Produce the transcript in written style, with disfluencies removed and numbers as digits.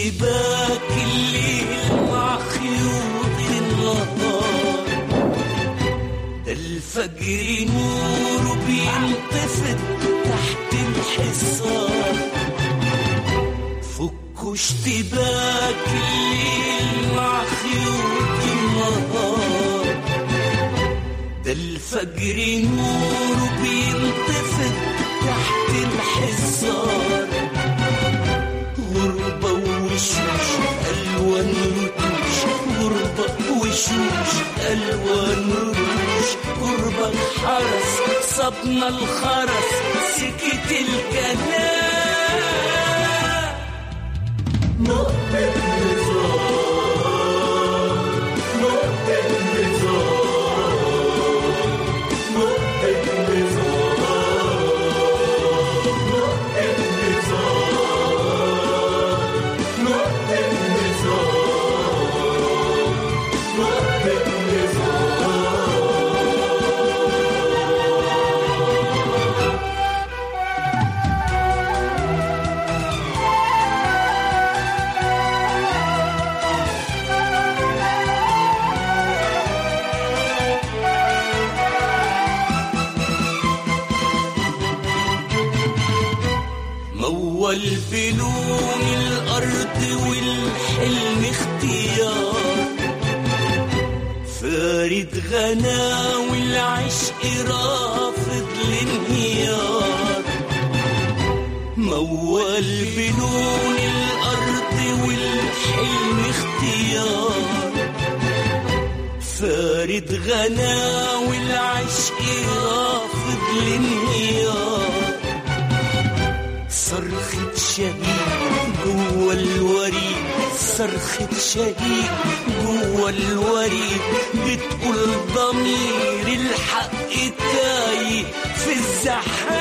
اشتباك الليل مع خيوط النهار، ده الفجر نوره بينطفئ تحت الحصار. فكوا اشتباك الليل مع خيوط النهار، ده الفجر نوره بينطفئ تحت الحصار. غربة وشوش ألوان رتوش، غربة وشوش ألوان رتوش. غربة الحرس صبنا الخرس سكت الكلام. نقطة نظام، نقطة نظام، نقطة والبلون الأرض والحلم اختيار. فارد غنا والعشق رافض الانهيار. موال بلون الأرض والحلم اختيار. فارد غنا والعشق رافض الانهيار. صرخة شهيد جوا الوريد، صرخة شهيد جوا الوريد. بتقول ضمير الحق تايه في الزحام.